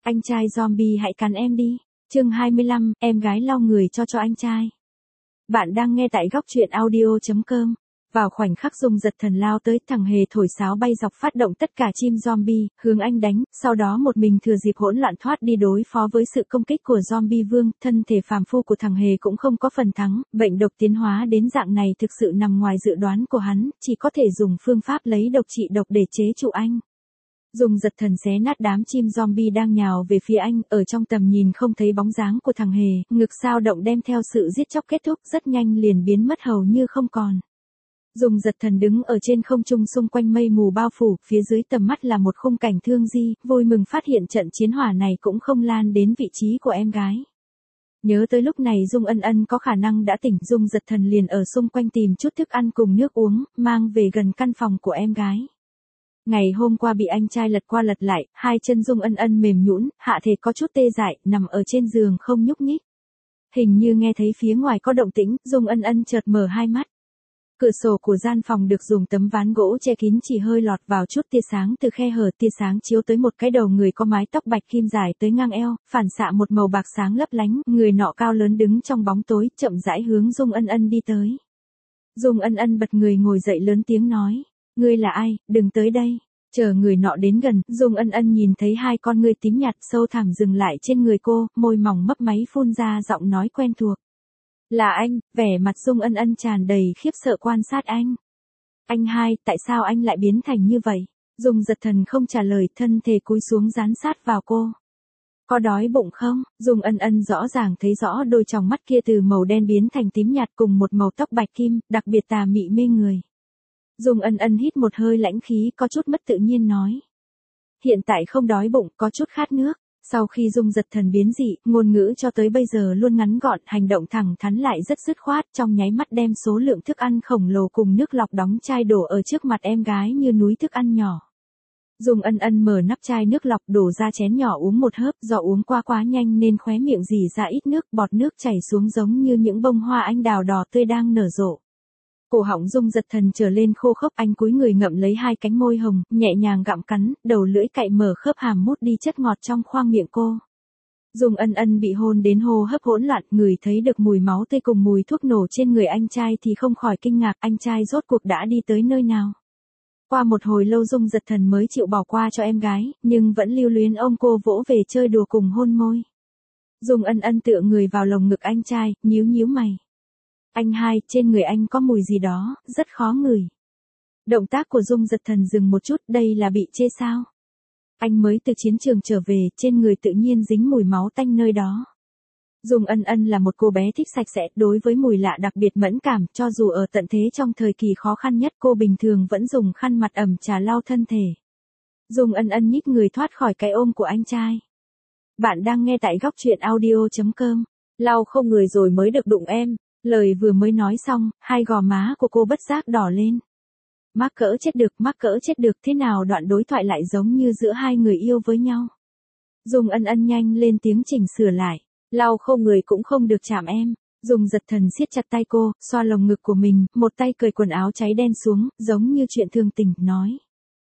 Anh trai zombie hãy cắn em đi. Chương 25, em gái lau người cho anh trai. Bạn đang nghe tại góc truyện audio.com. Vào khoảnh khắc Dung giật thần lao tới, thằng Hề thổi sáo bay dọc phát động tất cả chim zombie, hướng anh đánh, sau đó một mình thừa dịp hỗn loạn thoát đi đối phó với sự công kích của zombie vương. Thân thể phàm phu của thằng Hề cũng không có phần thắng, bệnh độc tiến hóa đến dạng này thực sự nằm ngoài dự đoán của hắn, chỉ có thể dùng phương pháp lấy độc trị độc để chế trụ anh. Dung giật thần xé nát đám chim zombie đang nhào về phía anh, ở trong tầm nhìn không thấy bóng dáng của thằng Hề, ngực sao động đem theo sự giết chóc kết thúc rất nhanh liền biến mất hầu như không còn. Dung giật thần đứng ở trên không trung xung quanh mây mù bao phủ, phía dưới tầm mắt là một khung cảnh thương di, vui mừng phát hiện trận chiến hỏa này cũng không lan đến vị trí của em gái. Nhớ tới lúc này Dung Ân Ân có khả năng đã tỉnh, Dung giật thần liền ở xung quanh tìm chút thức ăn cùng nước uống, mang về gần căn phòng của em gái. Ngày hôm qua bị anh trai lật qua lật lại, hai chân Dung Ân Ân mềm nhũn, hạ thể có chút tê dại, nằm ở trên giường không nhúc nhích. Hình như nghe thấy phía ngoài có động tĩnh, Dung Ân Ân chợt mở hai mắt. Cửa sổ của gian phòng được dùng tấm ván gỗ che kín, chỉ hơi lọt vào chút tia sáng từ khe hở, tia sáng chiếu tới một cái đầu người có mái tóc bạch kim dài tới ngang eo, phản xạ một màu bạc sáng lấp lánh, người nọ cao lớn đứng trong bóng tối, chậm rãi hướng Dung Ân Ân đi tới. Dung Ân Ân bật người ngồi dậy lớn tiếng nói, ngươi là ai, đừng tới đây. Chờ người nọ đến gần, Dung Ân Ân nhìn thấy hai con ngươi tím nhạt sâu thẳm dừng lại trên người cô, môi mỏng mấp máy phun ra giọng nói quen thuộc. Là anh, vẻ mặt Dung Ân Ân tràn đầy khiếp sợ quan sát anh. Anh hai, tại sao anh lại biến thành như vậy? Dung giật thần không trả lời, thân thể cúi xuống dán sát vào cô. Có đói bụng không? Dung Ân Ân rõ ràng thấy rõ đôi tròng mắt kia từ màu đen biến thành tím nhạt cùng một màu tóc bạch kim, đặc biệt tà mị mê người. Dung Ân Ân hít một hơi lãnh khí, có chút mất tự nhiên nói. Hiện tại không đói bụng, có chút khát nước. Sau khi Dung giật thần biến dị, ngôn ngữ cho tới bây giờ luôn ngắn gọn, hành động thẳng thắn lại rất dứt khoát, trong nháy mắt đem số lượng thức ăn khổng lồ cùng nước lọc đóng chai đổ ở trước mặt em gái như núi thức ăn nhỏ. Dung Ân Ân mở nắp chai nước lọc đổ ra chén nhỏ uống một hớp, do uống qua quá nhanh nên khóe miệng rỉ ra ít nước, bọt nước chảy xuống giống như những bông hoa anh đào đỏ tươi đang nở rộ. Cổ họng Dung giật thần trở lên khô khốc, anh cúi người ngậm lấy hai cánh môi hồng, nhẹ nhàng gặm cắn, đầu lưỡi cạy mở khớp hàm mút đi chất ngọt trong khoang miệng cô. Dung Ân Ân bị hôn đến hô hấp hỗn loạn, ngửi thấy được mùi máu tươi cùng mùi thuốc nổ trên người anh trai thì không khỏi kinh ngạc, anh trai rốt cuộc đã đi tới nơi nào. Qua một hồi lâu Dung giật thần mới chịu bỏ qua cho em gái, nhưng vẫn lưu luyến ôm cô vỗ về chơi đùa cùng hôn môi. Dung Ân Ân tựa người vào lồng ngực anh trai, nhíu nhíu mày. Anh hai, trên người anh có mùi gì đó, rất khó ngửi. Động tác của Dung giật thần dừng một chút, đây là bị chê sao? Anh mới từ chiến trường trở về, trên người tự nhiên dính mùi máu tanh nơi đó. Dung Ân Ân là một cô bé thích sạch sẽ, đối với mùi lạ đặc biệt mẫn cảm, cho dù ở tận thế trong thời kỳ khó khăn nhất cô bình thường vẫn dùng khăn mặt ẩm trà lau thân thể. Dung Ân Ân nhích người thoát khỏi cái ôm của anh trai. Bạn đang nghe tại góc truyện audio.com. Lau không người rồi mới được đụng em. Lời vừa mới nói xong, hai gò má của cô bất giác đỏ lên. Mắc cỡ chết được, thế nào đoạn đối thoại lại giống như giữa hai người yêu với nhau. Dung Ân Ân nhanh lên tiếng chỉnh sửa lại. Lau không người cũng không được chạm em. Dung giật thần siết chặt tay cô, xoa lồng ngực của mình, một tay cởi quần áo cháy đen xuống, giống như chuyện thường tình, nói.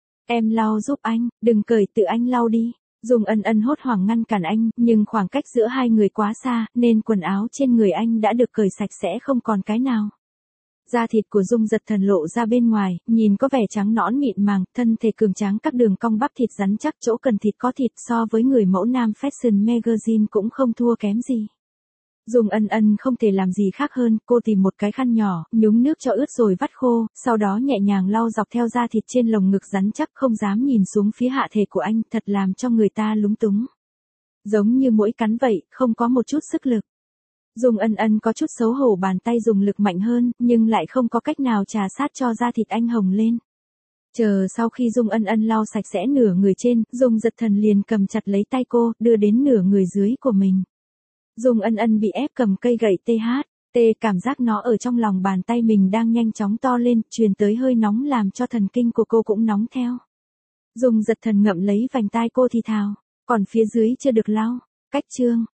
Em lau giúp anh, đừng cởi, tự anh lau đi. Dung Ân Ân hốt hoảng ngăn cản anh, nhưng khoảng cách giữa hai người quá xa, nên quần áo trên người anh đã được cởi sạch sẽ không còn cái nào. Da thịt của Dung giật thần lộ ra bên ngoài, nhìn có vẻ trắng nõn mịn màng, thân thể cường tráng, các đường cong bắp thịt rắn chắc, chỗ cần thịt có thịt, so với người mẫu nam Fashion Magazine cũng không thua kém gì. Dung Ân Ân không thể làm gì khác hơn, cô tìm một cái khăn nhỏ, nhúng nước cho ướt rồi vắt khô, sau đó nhẹ nhàng lau dọc theo da thịt trên lồng ngực rắn chắc, không dám nhìn xuống phía hạ thể của anh, thật làm cho người ta lúng túng. Giống như muỗi cắn vậy, không có một chút sức lực. Dung Ân Ân có chút xấu hổ, bàn tay dùng lực mạnh hơn, nhưng lại không có cách nào trà sát cho da thịt anh hồng lên. Chờ sau khi Dung Ân Ân lau sạch sẽ nửa người trên, Dung giật thần liền cầm chặt lấy tay cô, đưa đến nửa người dưới của mình. Dung Ân Ân bị ép cầm cây gậy cảm giác nó ở trong lòng bàn tay mình đang nhanh chóng to lên, truyền tới hơi nóng làm cho thần kinh của cô cũng nóng theo. Dung giật thần ngậm lấy vành tai cô thì thào, còn phía dưới chưa được lau. Cách chương,